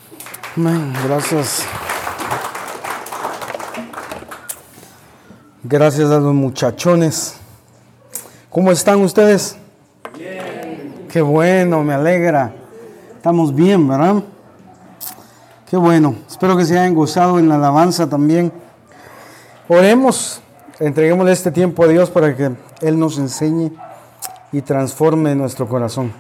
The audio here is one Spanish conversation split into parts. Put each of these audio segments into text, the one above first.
Amén. Gracias. Gracias a los muchachones. ¿Cómo están ustedes? Bien. Qué bueno, me alegra. Estamos bien, ¿verdad? Qué bueno. Espero que se hayan gozado en la alabanza también. Oremos, entreguémosle este tiempo a Dios para que Él nos enseñe y transforme nuestro corazón.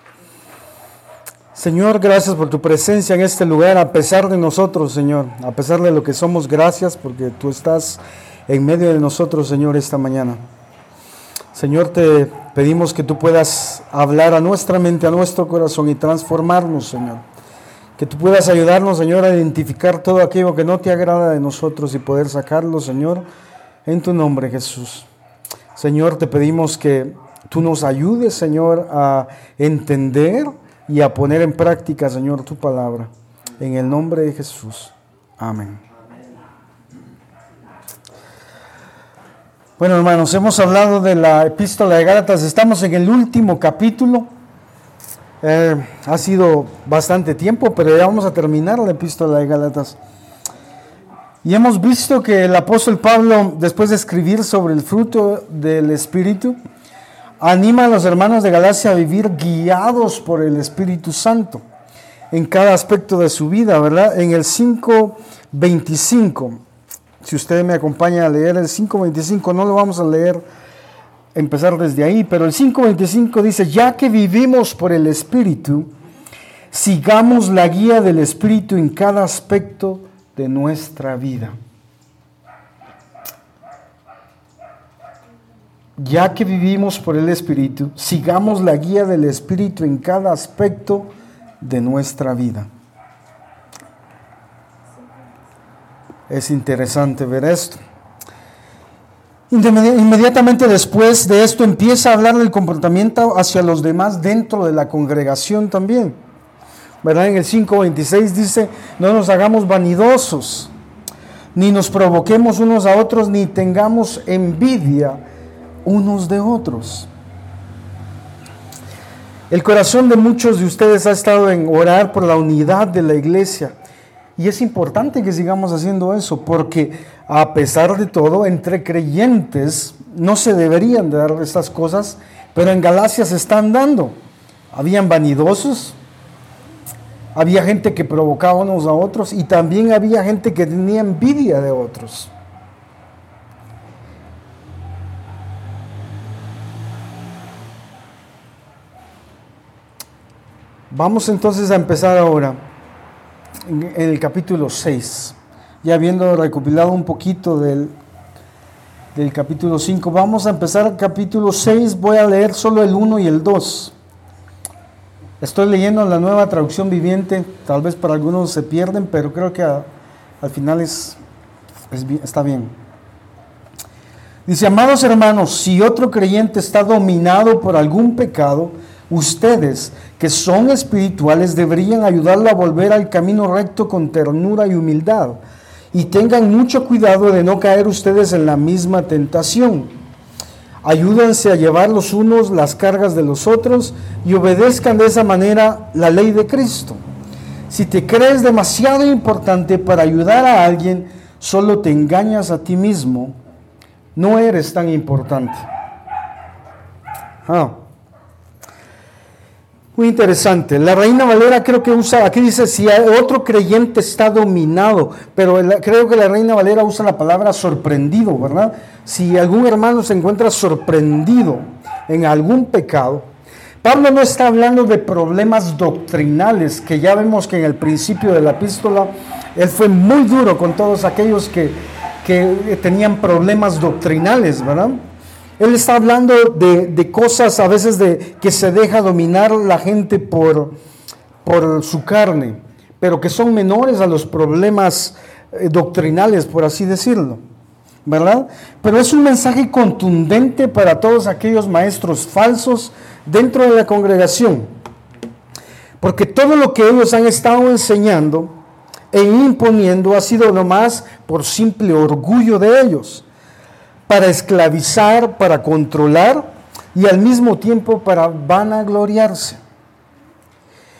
Señor, gracias por tu presencia en este lugar, a pesar de nosotros, Señor, a pesar de lo que somos, gracias porque tú estás en medio de nosotros, Señor, esta mañana. Señor, te pedimos que tú puedas hablar a nuestra mente, a nuestro corazón y transformarnos, Señor. Que tú puedas ayudarnos, Señor, a identificar todo aquello que no te agrada de nosotros y poder sacarlo, Señor, en tu nombre, Jesús. Señor, te pedimos que tú nos ayudes, Señor, a entender y a poner en práctica, Señor, tu palabra. En el nombre de Jesús. Amén. Bueno, hermanos, hemos hablado de la Epístola de Gálatas. Estamos en el último capítulo. Ha sido bastante tiempo, pero ya vamos a terminar la Epístola de Gálatas. Y hemos visto que el apóstol Pablo, después de escribir sobre el fruto del Espíritu, anima a los hermanos de Galacia a vivir guiados por el Espíritu Santo en cada aspecto de su vida, ¿verdad? En el 5:25, si usted me acompaña a leer el 5:25, no lo vamos a leer, empezar desde ahí, pero el 5:25 dice: ya que vivimos por el Espíritu, sigamos la guía del Espíritu en cada aspecto de nuestra vida. Ya que vivimos por el Espíritu, sigamos la guía del Espíritu en cada aspecto de nuestra vida. Es interesante ver esto. Inmediatamente después de esto empieza a hablar del comportamiento hacia los demás dentro de la congregación también. ¿Verdad? En el 5:26 dice: no nos hagamos vanidosos, ni nos provoquemos unos a otros, ni tengamos envidia unos de otros. El corazón de muchos de ustedes ha estado en orar por la unidad de la iglesia, y es importante que sigamos haciendo eso, porque a pesar de todo, entre creyentes no se deberían de dar estas cosas, pero en Galacia se están dando. Habían vanidosos, había gente que provocaba unos a otros, y también había gente que tenía envidia de otros. Vamos entonces a empezar ahora en el capítulo 6. Ya habiendo recopilado un poquito del capítulo 5, vamos a empezar el capítulo 6. Voy a leer solo el 1 y el 2. Estoy leyendo la Nueva Traducción Viviente. Tal vez para algunos se pierden, pero creo que al final está bien. Dice: amados hermanos, si otro creyente está dominado por algún pecado, ustedes, que son espirituales, deberían ayudarlo a volver al camino recto con ternura y humildad. Y tengan mucho cuidado de no caer ustedes en la misma tentación. Ayúdense a llevar los unos las cargas de los otros y obedezcan de esa manera la ley de Cristo. Si te crees demasiado importante para ayudar a alguien, solo te engañas a ti mismo. No eres tan importante. Muy interesante. La Reina Valera creo que usa, aquí dice: si otro creyente está dominado, pero creo que la Reina Valera usa la palabra sorprendido, ¿verdad? Si algún hermano se encuentra sorprendido en algún pecado, Pablo no está hablando de problemas doctrinales, que ya vemos que en el principio de la epístola él fue muy duro con todos aquellos que tenían problemas doctrinales, ¿verdad? Él está hablando de cosas a veces que se deja dominar la gente por su carne, pero que son menores a los problemas doctrinales, por así decirlo, ¿verdad? Pero es un mensaje contundente para todos aquellos maestros falsos dentro de la congregación, porque todo lo que ellos han estado enseñando e imponiendo ha sido nomás por simple orgullo de ellos, para esclavizar, para controlar y al mismo tiempo para vanagloriarse.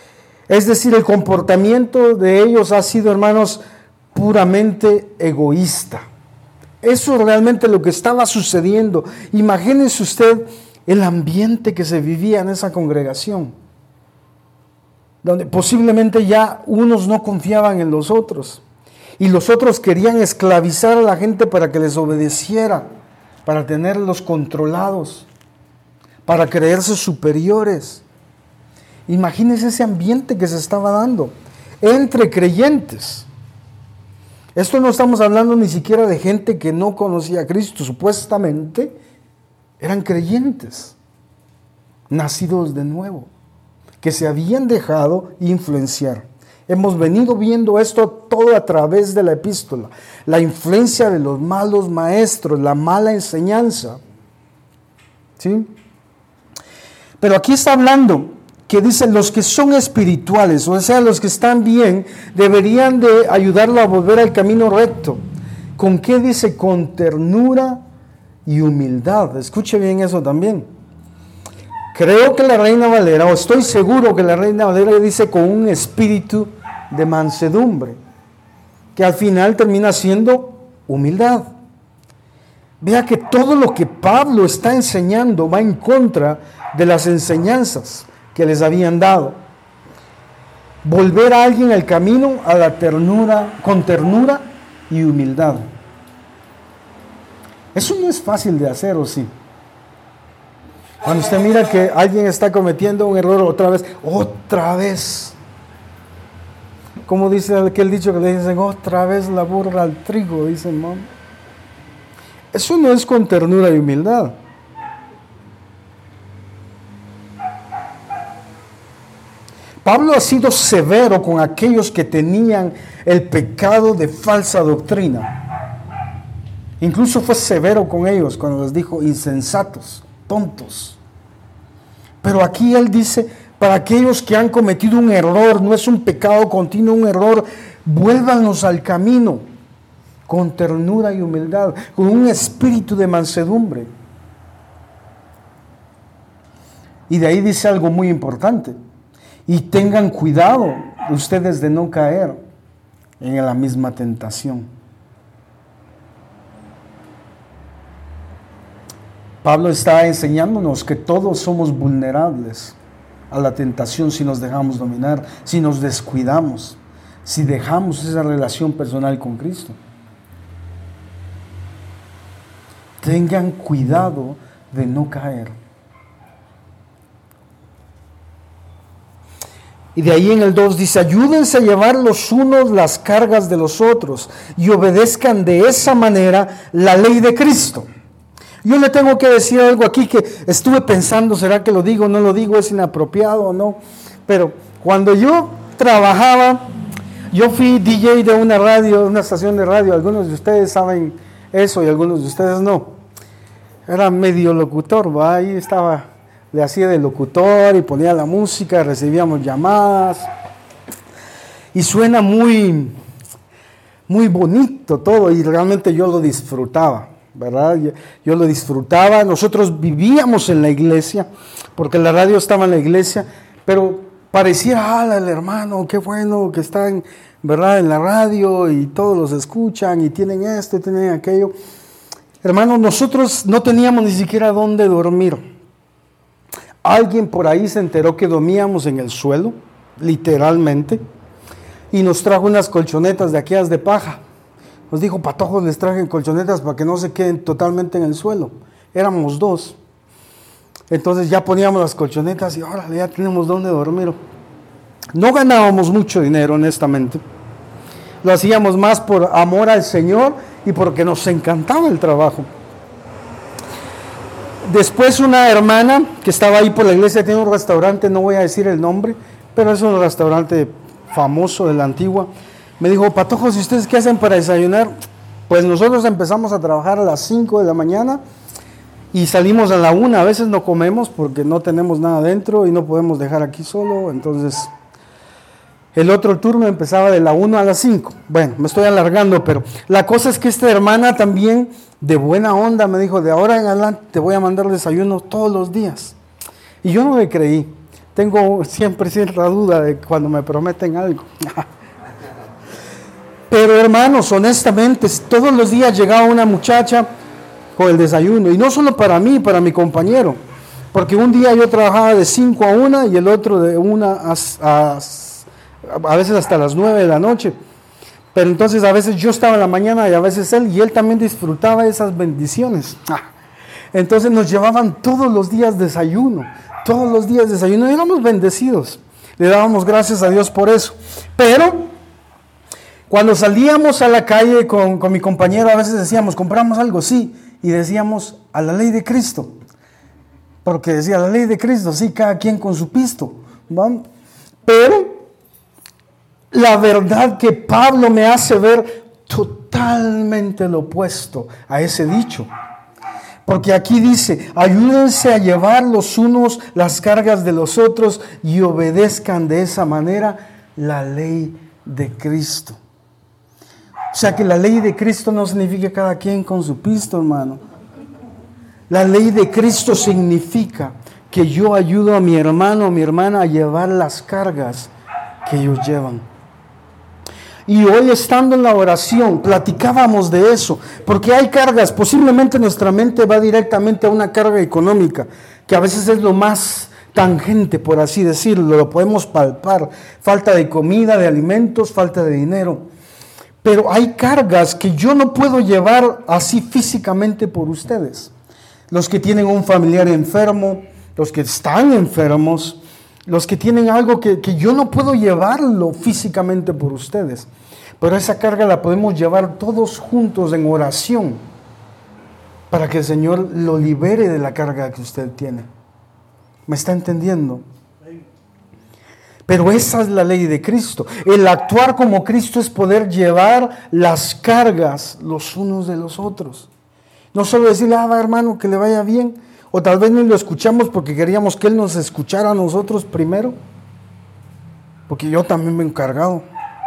Es decir, el comportamiento de ellos ha sido, hermanos, puramente egoísta. Eso es realmente lo que estaba sucediendo. Imagínese usted el ambiente que se vivía en esa congregación, donde posiblemente ya unos no confiaban en los otros, y los otros querían esclavizar a la gente para que les obedeciera, para tenerlos controlados, para creerse superiores. Imagínense ese ambiente que se estaba dando entre creyentes. Esto no estamos hablando ni siquiera de gente que no conocía a Cristo, supuestamente eran creyentes, nacidos de nuevo, que se habían dejado influenciar. Hemos venido viendo esto todo a través de la epístola, la influencia de los malos maestros, la mala enseñanza. ¿Sí? Pero aquí está hablando que dicen los que son espirituales, o sea, los que están bien, deberían de ayudarlo a volver al camino recto. ¿Con qué dice? Con ternura y humildad. Escuche bien eso también. Creo que la Reina Valera, o estoy seguro que la Reina Valera dice con un espíritu de mansedumbre, que al final termina siendo humildad. Vea que todo lo que Pablo está enseñando va en contra de las enseñanzas que les habían dado. Volver a alguien al camino a la ternura, con ternura y humildad. Eso no es fácil de hacer, ¿o sí? Cuando usted mira que alguien está cometiendo un error otra vez. Como dice aquel dicho que le dicen, otra vez la burra al trigo, dicen, ¿no? Eso no es con ternura y humildad. Pablo ha sido severo con aquellos que tenían el pecado de falsa doctrina. Incluso fue severo con ellos cuando les dijo insensatos, tontos. Pero aquí él dice, para aquellos que han cometido un error, no es un pecado continuo, un error, vuélvanos al camino con ternura y humildad, con un espíritu de mansedumbre. Y de ahí dice algo muy importante. Y tengan cuidado ustedes de no caer en la misma tentación. Pablo está enseñándonos que todos somos vulnerables a la tentación si nos dejamos dominar, si nos descuidamos, si dejamos esa relación personal con Cristo. Tengan cuidado de no caer. Y de ahí en el 2 dice, ayúdense a llevar los unos las cargas de los otros y obedezcan de esa manera la ley de Cristo. Yo le tengo que decir algo aquí que estuve pensando, ¿será que lo digo o no lo digo? ¿Es inapropiado o no? Pero cuando yo trabajaba, yo fui DJ de una radio, una estación de radio, algunos de ustedes saben eso y algunos de ustedes no. Era medio locutor, ¿va? Ahí estaba, le hacía de locutor y ponía la música, recibíamos llamadas y suena muy, muy bonito todo y realmente yo lo disfrutaba, ¿verdad? Yo lo disfrutaba. Nosotros vivíamos en la iglesia porque la radio estaba en la iglesia, pero parecía, el hermano, qué bueno que están, ¿verdad?, en la radio y todos los escuchan y tienen esto y tienen aquello. Hermanos, nosotros no teníamos ni siquiera dónde dormir. Alguien por ahí se enteró que dormíamos en el suelo, literalmente, y nos trajo unas colchonetas de aquellas de paja. Nos dijo, patojos, les traje colchonetas para que no se queden totalmente en el suelo. Éramos 2. Entonces ya poníamos las colchonetas y ahora ya tenemos dónde dormir. No ganábamos mucho dinero, honestamente. Lo hacíamos más por amor al Señor y porque nos encantaba el trabajo. Después una hermana que estaba ahí por la iglesia tiene un restaurante, no voy a decir el nombre, pero es un restaurante famoso de la antigua. Me dijo, patojos, ¿y ustedes qué hacen para desayunar? Pues nosotros empezamos a trabajar a las 5 de la mañana y salimos a la 1. A veces no comemos porque no tenemos nada dentro y no podemos dejar aquí solo. Entonces, el otro turno empezaba de la 1 a las 5. Bueno, me estoy alargando, pero la cosa es que esta hermana también, de buena onda, me dijo, de ahora en adelante te voy a mandar desayuno todos los días. Y yo no le creí. tengo siempre cierta duda de cuando me prometen algo. Pero hermanos, honestamente, todos los días llegaba una muchacha con el desayuno, y no solo para mí, para mi compañero, porque un día yo trabajaba de 5 a 1 y el otro de 1 a veces hasta las 9 de la noche. Pero entonces a veces yo estaba en la mañana y a veces él, y él también disfrutaba esas bendiciones. Entonces nos llevaban todos los días desayuno, y éramos bendecidos. Le dábamos gracias a Dios por eso. Pero cuando salíamos a la calle con mi compañero, a veces decíamos, compramos algo, sí, y decíamos, a la ley de Cristo, porque decía, la ley de Cristo, sí, cada quien con su pisto, ¿no? Pero la verdad que Pablo me hace ver totalmente lo opuesto a ese dicho, porque aquí dice, ayúdense a llevar los unos las cargas de los otros y obedezcan de esa manera la ley de Cristo. O sea que la ley de Cristo no significa cada quien con su pisto, hermano. La ley de Cristo significa que yo ayudo a mi hermano o mi hermana a llevar las cargas que ellos llevan. Y hoy, estando en la oración, platicábamos de eso, porque hay cargas, posiblemente nuestra mente va directamente a una carga económica, que a veces es lo más tangente, por así decirlo, lo podemos palpar, falta de comida, de alimentos, falta de dinero. Pero hay cargas que yo no puedo llevar así físicamente por ustedes. Los que tienen un familiar enfermo, los que están enfermos, los que tienen algo que yo no puedo llevarlo físicamente por ustedes. Pero esa carga la podemos llevar todos juntos en oración para que el Señor lo libere de la carga que usted tiene. ¿Me está entendiendo? Pero esa es la ley de Cristo. El actuar como Cristo es poder llevar las cargas los unos de los otros. No solo decirle, hermano, que le vaya bien. O tal vez no lo escuchamos porque queríamos que Él nos escuchara a nosotros primero. Porque yo también me he encargado.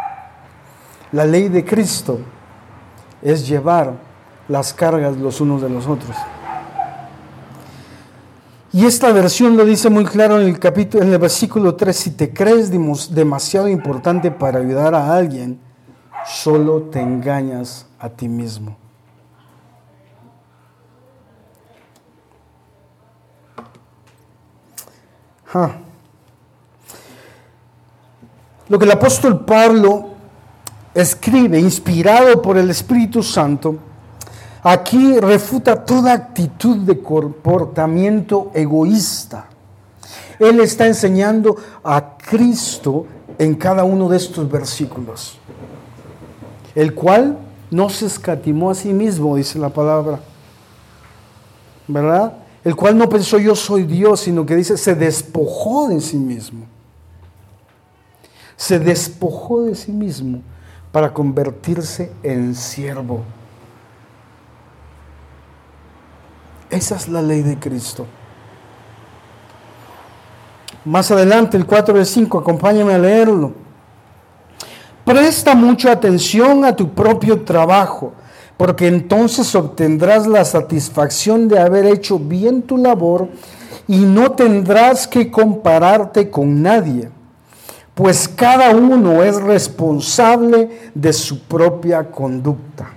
La ley de Cristo es llevar las cargas los unos de los otros. Y esta versión lo dice muy claro en el versículo 3, si te crees demasiado importante para ayudar a alguien, solo te engañas a ti mismo. Lo que el apóstol Pablo escribe, inspirado por el Espíritu Santo, aquí refuta toda actitud de comportamiento egoísta. Él está enseñando a Cristo en cada uno de estos versículos, el cual no se escatimó a sí mismo, dice la palabra, ¿verdad? El cual no pensó yo soy Dios, sino que dice se despojó de sí mismo. Se despojó de sí mismo para convertirse en siervo. Esa es la ley de Cristo. Más adelante, el 4 del 5, acompáñame a leerlo. Presta mucha atención a tu propio trabajo, porque entonces obtendrás la satisfacción de haber hecho bien tu labor y no tendrás que compararte con nadie, pues cada uno es responsable de su propia conducta.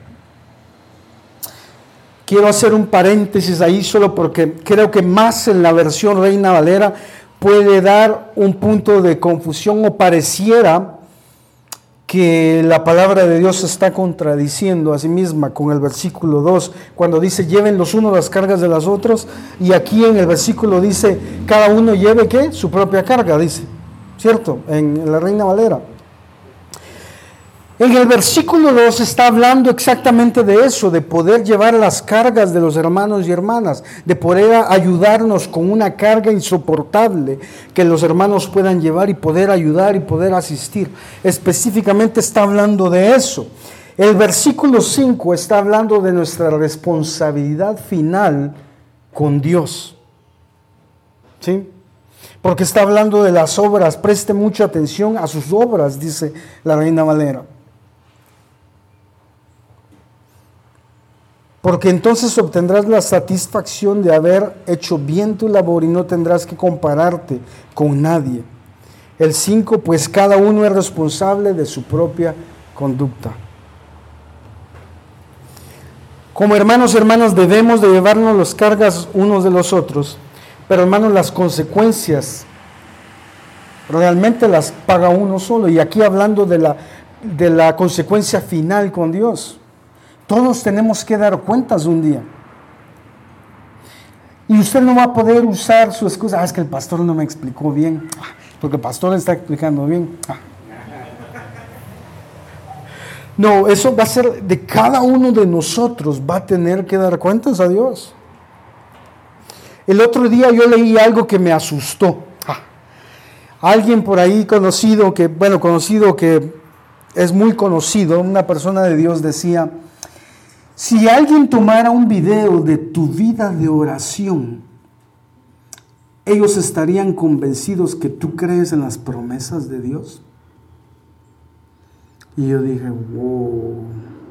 Quiero hacer un paréntesis ahí solo porque creo que más en la versión Reina Valera puede dar un punto de confusión o pareciera que la palabra de Dios se está contradiciendo a sí misma con el versículo 2, cuando dice lleven los unos las cargas de los otros, y aquí en el versículo dice cada uno lleve ¿qué? Su propia carga, dice, ¿cierto? En la Reina Valera. En el versículo 2 está hablando exactamente de eso, de poder llevar las cargas de los hermanos y hermanas, de poder ayudarnos con una carga insoportable que los hermanos puedan llevar y poder ayudar y poder asistir. Específicamente está hablando de eso. El versículo 5 está hablando de nuestra responsabilidad final con Dios. ¿Sí? Porque está hablando de las obras. Preste mucha atención a sus obras, dice la Reina Valera. porque entonces obtendrás la satisfacción de haber hecho bien tu labor y no tendrás que compararte con nadie. El 5, pues cada uno es responsable de su propia conducta. Como hermanos y hermanas debemos de llevarnos las cargas unos de los otros, pero hermanos, las consecuencias realmente las paga uno solo. Y aquí hablando de la consecuencia final con Dios. Todos tenemos que dar cuentas un día. Y usted no va a poder usar su excusa, es que el pastor no me explicó bien, porque el pastor está explicando bien. No, eso va a ser de cada uno de nosotros, va a tener que dar cuentas a Dios. El otro día yo leí algo que me asustó. Alguien por ahí conocido que es muy conocido, una persona de Dios decía, si alguien tomara un video de tu vida de oración, ellos estarían convencidos que tú crees en las promesas de Dios. Y yo dije, wow.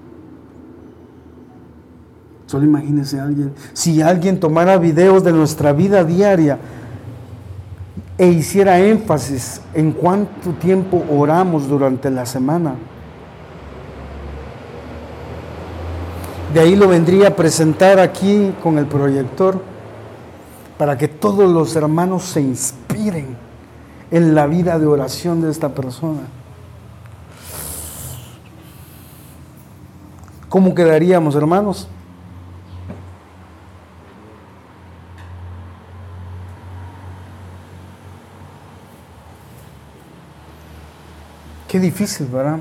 Solo imagínese si alguien tomara videos de nuestra vida diaria e hiciera énfasis en cuánto tiempo oramos durante la semana. De ahí lo vendría a presentar aquí con el proyector para que todos los hermanos se inspiren en la vida de oración de esta persona. ¿Cómo quedaríamos, hermanos? Qué difícil, ¿verdad?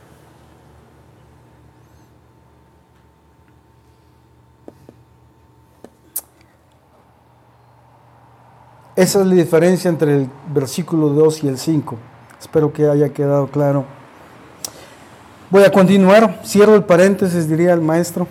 Esa es la diferencia entre el versículo 2 y el 5. Espero que haya quedado claro. Voy a continuar. Cierro el paréntesis, diría el maestro.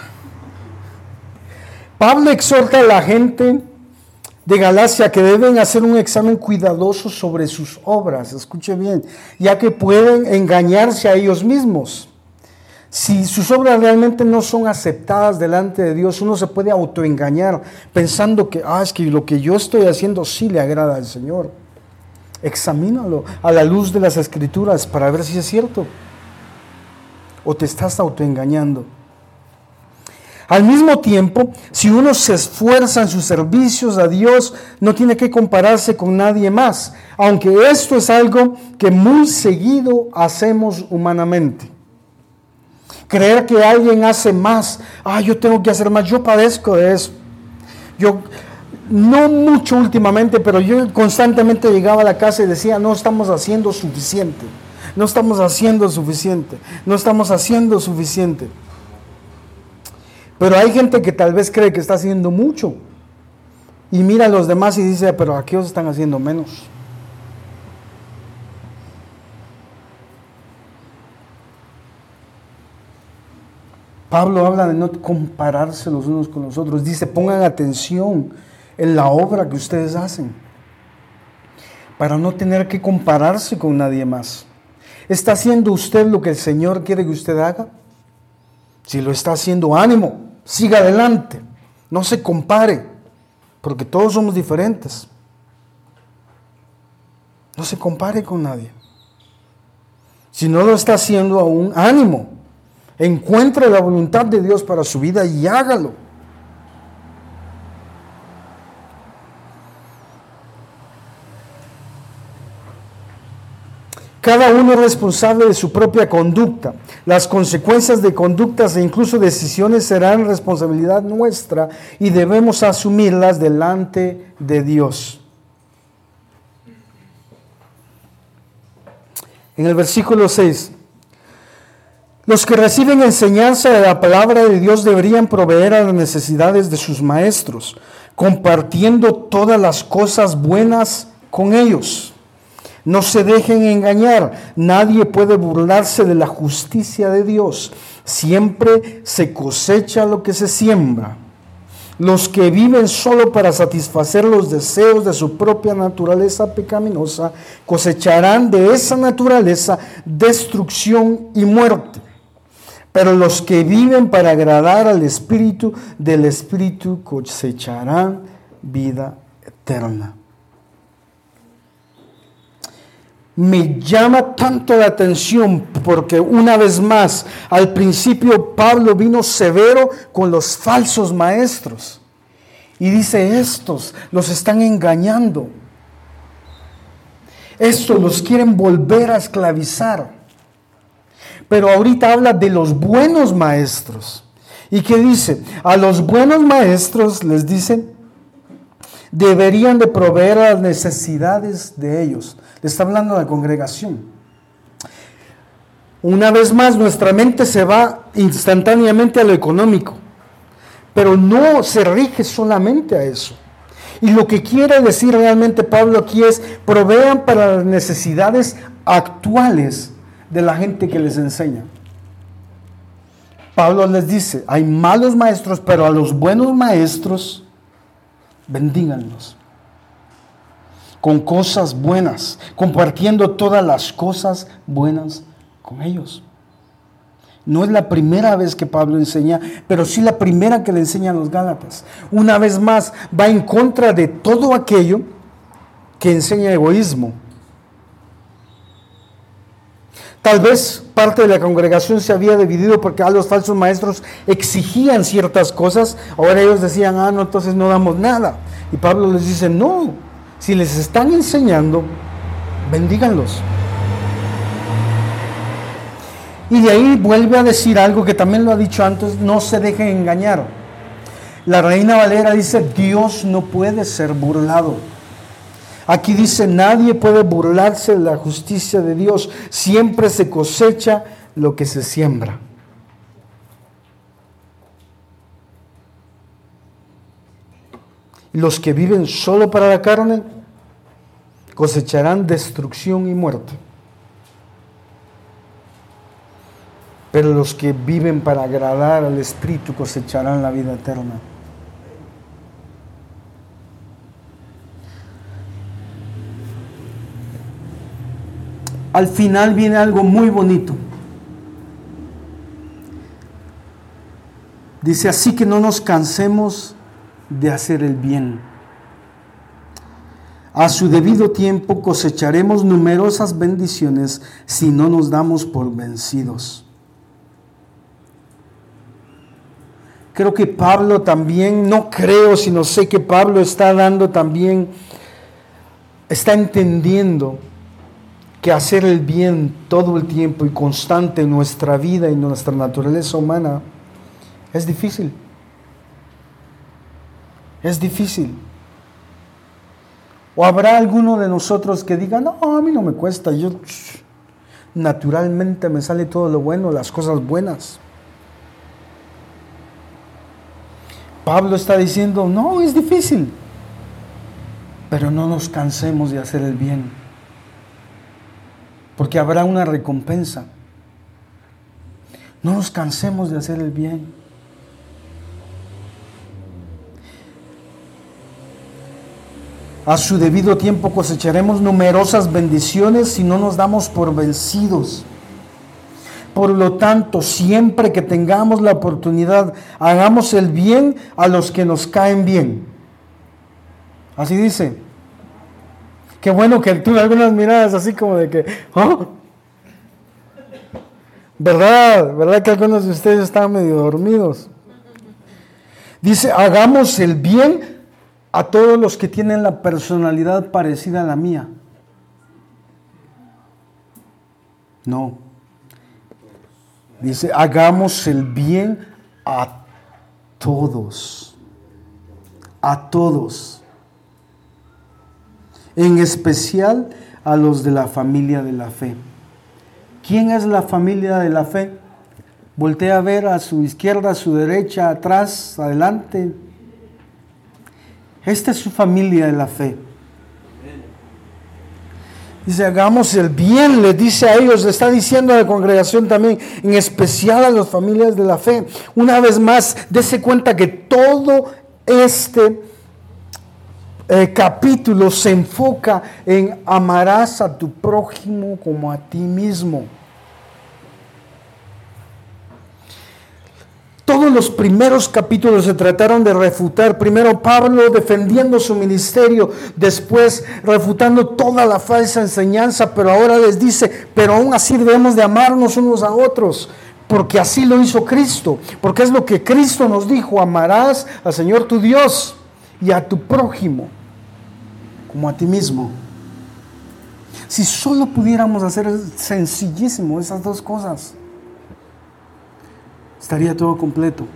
Pablo exhorta a la gente de Galacia que deben hacer un examen cuidadoso sobre sus obras. Escuche bien, ya que pueden engañarse a ellos mismos. Si sus obras realmente no son aceptadas delante de Dios, uno se puede autoengañar pensando que, es que lo que yo estoy haciendo sí le agrada al Señor. Examínalo a la luz de las Escrituras para ver si es cierto. O te estás autoengañando. Al mismo tiempo, si uno se esfuerza en sus servicios a Dios, no tiene que compararse con nadie más, aunque esto es algo que muy seguido hacemos humanamente. Creer que alguien hace más, yo tengo que hacer más, yo padezco de eso. Yo, no mucho últimamente, pero yo constantemente llegaba a la casa y decía, no estamos haciendo suficiente, no estamos haciendo suficiente, no estamos haciendo suficiente. Pero hay gente que tal vez cree que está haciendo mucho y mira a los demás y dice, pero aquellos están haciendo menos. Pablo habla de no compararse los unos con los otros. Dice, pongan atención en la obra que ustedes hacen para no tener que compararse con nadie más. ¿Está haciendo usted lo que el Señor quiere que usted haga? Si lo está haciendo, ánimo, siga adelante, no se compare, porque todos somos diferentes. No se compare con nadie. Si no lo está haciendo aún, ánimo, encuentre la voluntad de Dios para su vida y hágalo. Cada uno es responsable de su propia conducta. Las consecuencias de conductas e incluso decisiones serán responsabilidad nuestra y debemos asumirlas delante de Dios. En el versículo 6, los que reciben enseñanza de la palabra de Dios deberían proveer a las necesidades de sus maestros, compartiendo todas las cosas buenas con ellos. No se dejen engañar, nadie puede burlarse de la justicia de Dios. Siempre se cosecha lo que se siembra. Los que viven solo para satisfacer los deseos de su propia naturaleza pecaminosa cosecharán de esa naturaleza destrucción y muerte. Pero los que viven para agradar al Espíritu, del Espíritu cosecharán vida eterna. Me llama tanto la atención porque una vez más, al principio Pablo vino severo con los falsos maestros. Y dice, estos los están engañando. Estos los quieren volver a esclavizar. Pero ahorita habla de los buenos maestros. ¿Y qué dice? A los buenos maestros les dice, deberían de proveer a las necesidades de ellos. Le está hablando a la congregación. Una vez más, nuestra mente se va instantáneamente a lo económico, pero no se rige solamente a eso. Y lo que quiere decir realmente Pablo aquí es, provean para las necesidades actuales de la gente que les enseña. Pablo les dice, hay malos maestros, pero a los buenos maestros, bendíganlos con cosas buenas, compartiendo todas las cosas buenas con ellos. No es la primera vez que Pablo enseña, pero sí la primera que le enseña a los Gálatas. Una vez más, va en contra de todo aquello que enseña egoísmo. Tal vez parte de la congregación se había dividido porque a los falsos maestros exigían ciertas cosas. Ahora ellos decían, no, entonces no damos nada. Y Pablo les dice, no, si les están enseñando, bendíganlos. Y de ahí vuelve a decir algo que también lo ha dicho antes, no se dejen engañar. La Reina Valera dice, Dios no puede ser burlado. Aquí dice, nadie puede burlarse de la justicia de Dios. Siempre se cosecha lo que se siembra. Los que viven solo para la carne cosecharán destrucción y muerte. Pero los que viven para agradar al Espíritu cosecharán la vida eterna. Al final viene algo muy bonito. Dice, así que no nos cansemos de hacer el bien. A su debido tiempo cosecharemos numerosas bendiciones si no nos damos por vencidos. Creo que Pablo también, no creo, sino sé que Pablo está dando también, está entendiendo que hacer el bien todo el tiempo y constante en nuestra vida y nuestra naturaleza humana es difícil. Es difícil. O habrá alguno de nosotros que diga, no, a mí no me cuesta, yo naturalmente me sale todo lo bueno, las cosas buenas. Pablo está diciendo, no, es difícil, pero no nos cansemos de hacer el bien, porque habrá una recompensa. No nos cansemos de hacer el bien. A su debido tiempo cosecharemos numerosas bendiciones si no nos damos por vencidos. Por lo tanto, siempre que tengamos la oportunidad, hagamos el bien a los que nos caen bien. Así dice. Qué bueno que tuve algunas miradas así como de que, ¿oh? ¿Verdad que algunos de ustedes estaban medio dormidos? Dice, hagamos el bien a todos los que tienen la personalidad parecida a la mía. No. Dice, hagamos el bien a todos. A todos. En especial a los de la familia de la fe. ¿Quién es la familia de la fe? Voltea a ver a su izquierda, a su derecha, atrás, adelante. Esta es su familia de la fe. Dice, hagamos el bien, le dice a ellos, le está diciendo a la congregación también, en especial a las familias de la fe. Una vez más, dése cuenta que todo este capítulo se enfoca en amarás a tu prójimo como a ti mismo. los primeros capítulos se trataron de refutar, primero Pablo defendiendo su ministerio, después refutando toda la falsa enseñanza, pero ahora les dice, pero aún así debemos de amarnos unos a otros, porque así lo hizo Cristo, porque es lo que Cristo nos dijo: amarás al Señor tu Dios y a tu prójimo como a ti mismo. Si solo pudiéramos hacer sencillísimo esas dos cosas, estaría todo completo.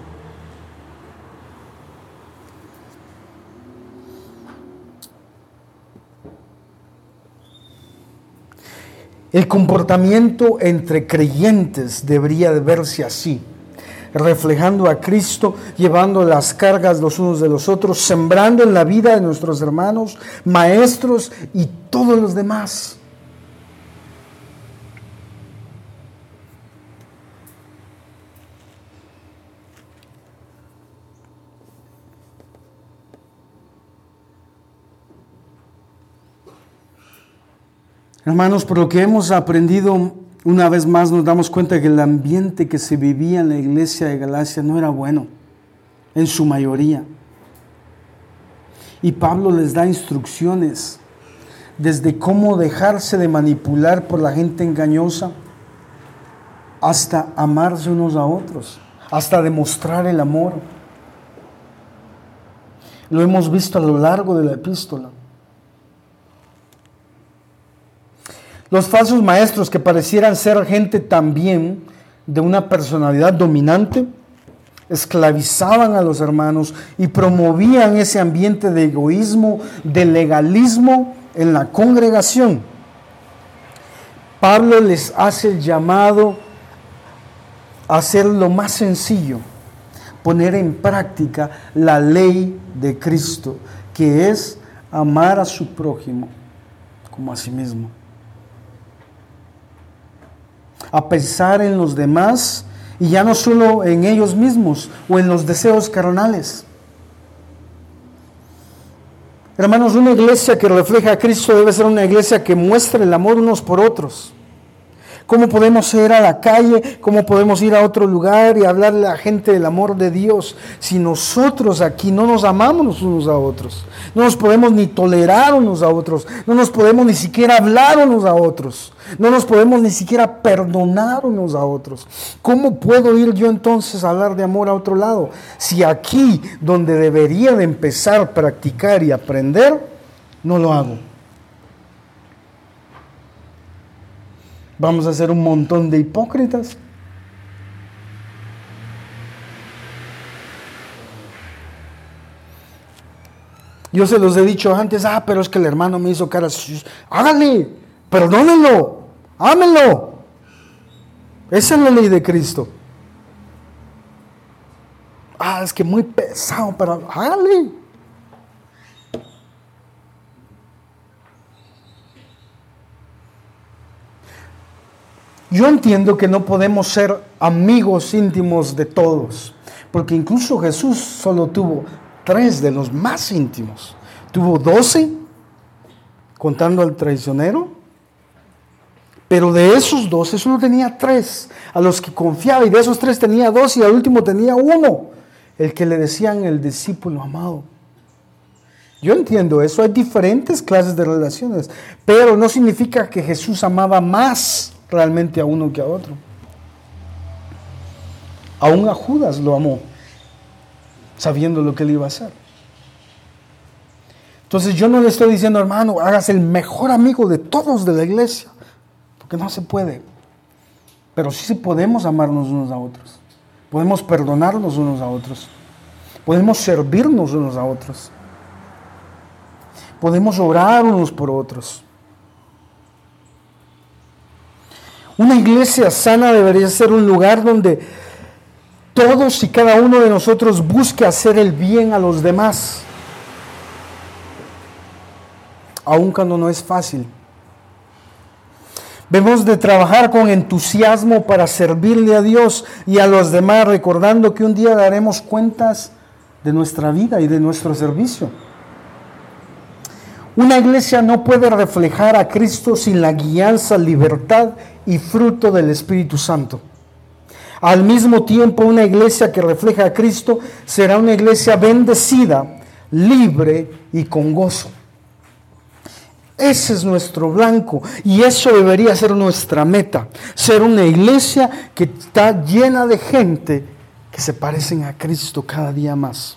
El comportamiento entre creyentes debería de verse así, reflejando a Cristo, llevando las cargas los unos de los otros, sembrando en la vida de nuestros hermanos, maestros y todos los demás. Hermanos, por lo que hemos aprendido, una vez más nos damos cuenta que el ambiente que se vivía en la iglesia de Galacia no era bueno, en su mayoría. Y Pablo les da instrucciones desde cómo dejarse de manipular por la gente engañosa, hasta amarse unos a otros, hasta demostrar el amor. Lo hemos visto a lo largo de la epístola. Los falsos maestros, que parecieran ser gente también de una personalidad dominante, esclavizaban a los hermanos y promovían ese ambiente de egoísmo, de legalismo en la congregación. Pablo les hace el llamado a hacer lo más sencillo, poner en práctica la ley de Cristo, que es amar a su prójimo como a sí mismo. A pensar en los demás y ya no solo en ellos mismos o en los deseos carnales. Hermanos, una iglesia que refleja a Cristo debe ser una iglesia que muestre el amor unos por otros. ¿Cómo podemos ir a la calle? ¿Cómo podemos ir a otro lugar y hablarle a la gente del amor de Dios si nosotros aquí no nos amamos unos a otros? No nos podemos ni tolerar unos a otros. No nos podemos ni siquiera hablar unos a otros. No nos podemos ni siquiera perdonar unos a otros. ¿Cómo puedo ir yo entonces a hablar de amor a otro lado? Si aquí, donde debería de empezar a practicar y aprender, no lo hago. Vamos a ser un montón de hipócritas. Yo se los he dicho antes, pero es que el hermano me hizo caras. Hágale, perdónenlo, ámenlo. Esa es la ley de Cristo. Es que muy pesado, pero hágale. Yo entiendo que no podemos ser amigos íntimos de todos, porque incluso Jesús solo tuvo 3 de los más íntimos. Tuvo 12, contando al traicionero, pero de esos 12 solo tenía 3 a los que confiaba, y de esos 3 tenía 2 y al último tenía 1, el que le decían el discípulo amado. Yo entiendo eso, hay diferentes clases de relaciones, pero no significa que Jesús amaba más realmente a uno que a otro. Aún a Judas lo amó, sabiendo lo que él iba a hacer. Entonces yo no le estoy diciendo, hermano, hágase el mejor amigo de todos de la iglesia, porque no se puede. Pero sí podemos amarnos unos a otros, podemos perdonarnos unos a otros, podemos servirnos unos a otros, podemos orar unos por otros. Una iglesia sana debería ser un lugar donde todos y cada uno de nosotros busque hacer el bien a los demás, aun cuando no es fácil. Debemos de trabajar con entusiasmo para servirle a Dios y a los demás, recordando que un día daremos cuentas de nuestra vida y de nuestro servicio. Una iglesia no puede reflejar a Cristo sin la guianza, libertad y fruto del Espíritu Santo. Al mismo tiempo, una iglesia que refleja a Cristo será una iglesia bendecida, libre y con gozo. Ese es nuestro blanco y eso debería ser nuestra meta. Ser una iglesia que está llena de gente que se parecen a Cristo cada día más.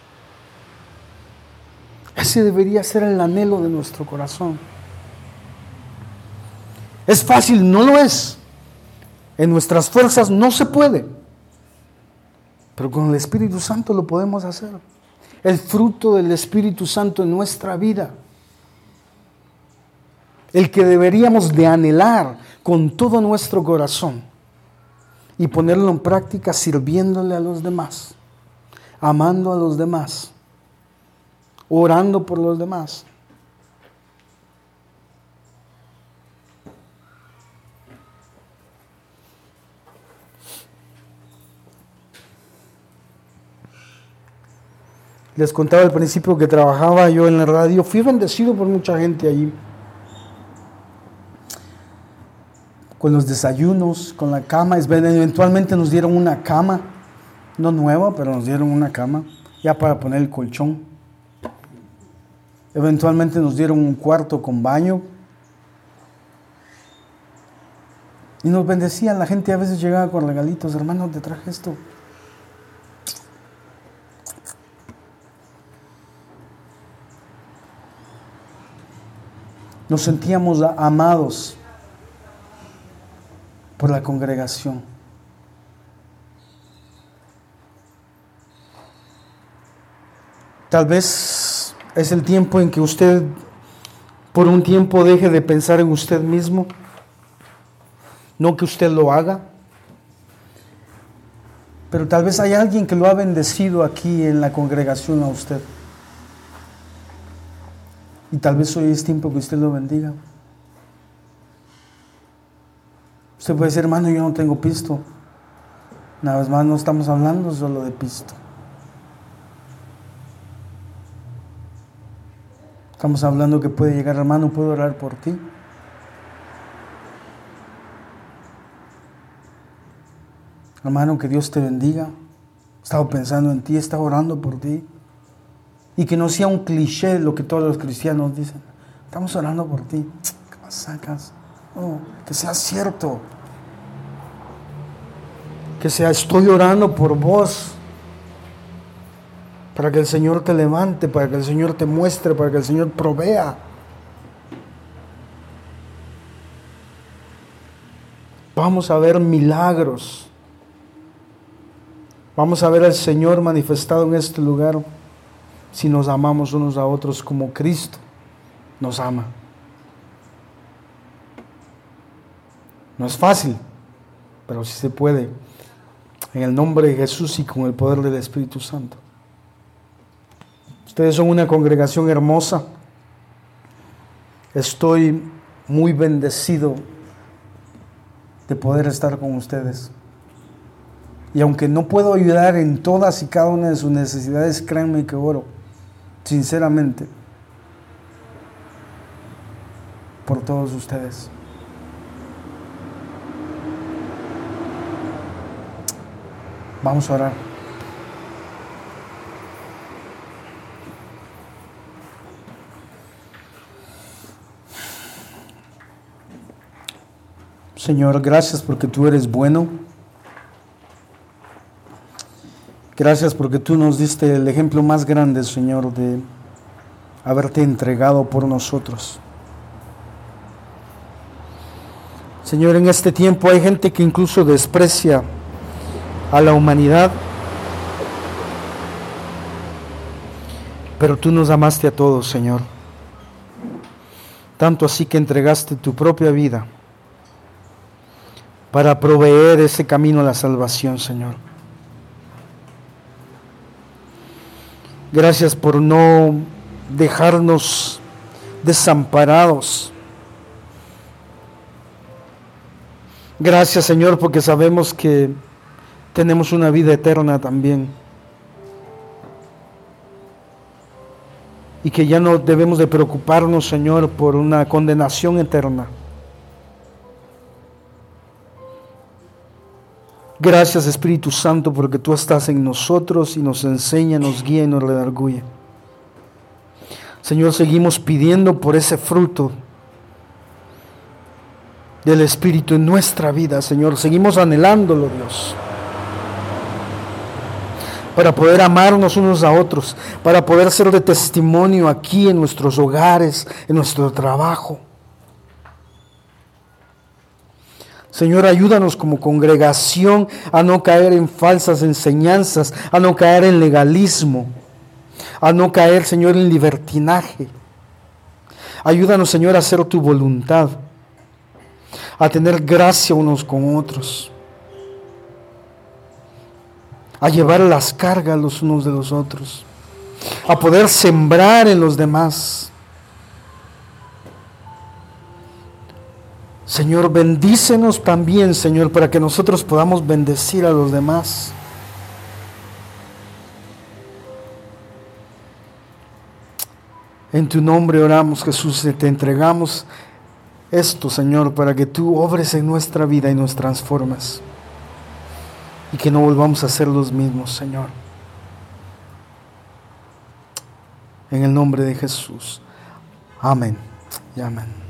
Ese debería ser el anhelo de nuestro corazón. ¿Es fácil? No lo es. En nuestras fuerzas no se puede. Pero con el Espíritu Santo lo podemos hacer. El fruto del Espíritu Santo en nuestra vida. El que deberíamos de anhelar con todo nuestro corazón y ponerlo en práctica sirviéndole a los demás, amando a los demás, orando por los demás. Les contaba al principio que trabajaba yo en la radio, fui bendecido por mucha gente allí. Con los desayunos, con la cama, eventualmente nos dieron una cama, no nueva, pero nos dieron una cama, ya para poner el colchón. Eventualmente nos dieron un cuarto con baño. Y nos bendecían, la gente a veces llegaba con regalitos, hermano, te traje esto. Nos sentíamos amados por la congregación. Tal vez es el tiempo en que usted por un tiempo deje de pensar en usted mismo, no que usted lo haga, pero tal vez hay alguien que lo ha bendecido aquí en la congregación a usted. Y tal vez hoy es tiempo que usted lo bendiga. Usted puede decir, hermano, yo no tengo pisto. Una vez más, no estamos hablando solo de pisto. Estamos hablando que puede llegar, hermano, puedo orar por ti. Hermano, que Dios te bendiga. He estado pensando en ti, he estado orando por ti. Y que no sea un cliché lo que todos los cristianos dicen. Estamos orando por ti. ¿Qué más sacas? No, que sea cierto. Que sea, estoy orando por vos. Para que el Señor te levante, para que el Señor te muestre, para que el Señor provea. Vamos a ver milagros. Vamos a ver al Señor manifestado en este lugar si nos amamos unos a otros como Cristo nos ama. No es fácil, pero sí se puede. En el nombre de Jesús y con el poder del Espíritu Santo. Ustedes son una congregación hermosa. Estoy muy bendecido de poder estar con ustedes. Y aunque no puedo ayudar en todas y cada una de sus necesidades, créanme que oro, sinceramente, por todos ustedes. Vamos a orar. Señor, gracias porque tú eres bueno. Gracias porque tú nos diste el ejemplo más grande, Señor, de haberte entregado por nosotros. Señor, en este tiempo hay gente que incluso desprecia a la humanidad, pero tú nos amaste a todos, Señor, tanto así que entregaste tu propia vida para proveer ese camino a la salvación, Señor. Gracias por no dejarnos desamparados. Gracias, Señor, porque sabemos que tenemos una vida eterna también. Y que ya no debemos de preocuparnos, Señor, por una condenación eterna. Gracias, Espíritu Santo, porque tú estás en nosotros y nos enseña, nos guía y nos redarguye. Señor, seguimos pidiendo por ese fruto del Espíritu en nuestra vida, Señor. Seguimos anhelándolo, Dios, para poder amarnos unos a otros, para poder ser de testimonio aquí en nuestros hogares, en nuestro trabajo. Señor, ayúdanos como congregación a no caer en falsas enseñanzas, a no caer en legalismo, a no caer, Señor, en libertinaje. Ayúdanos, Señor, a hacer tu voluntad, a tener gracia unos con otros, a llevar las cargas los unos de los otros, a poder sembrar en los demás. Señor, bendícenos también, Señor, para que nosotros podamos bendecir a los demás. En tu nombre oramos, Jesús, y te entregamos esto, Señor, para que tú obres en nuestra vida y nos transformes. Y que no volvamos a ser los mismos, Señor. En el nombre de Jesús. Amén y amén.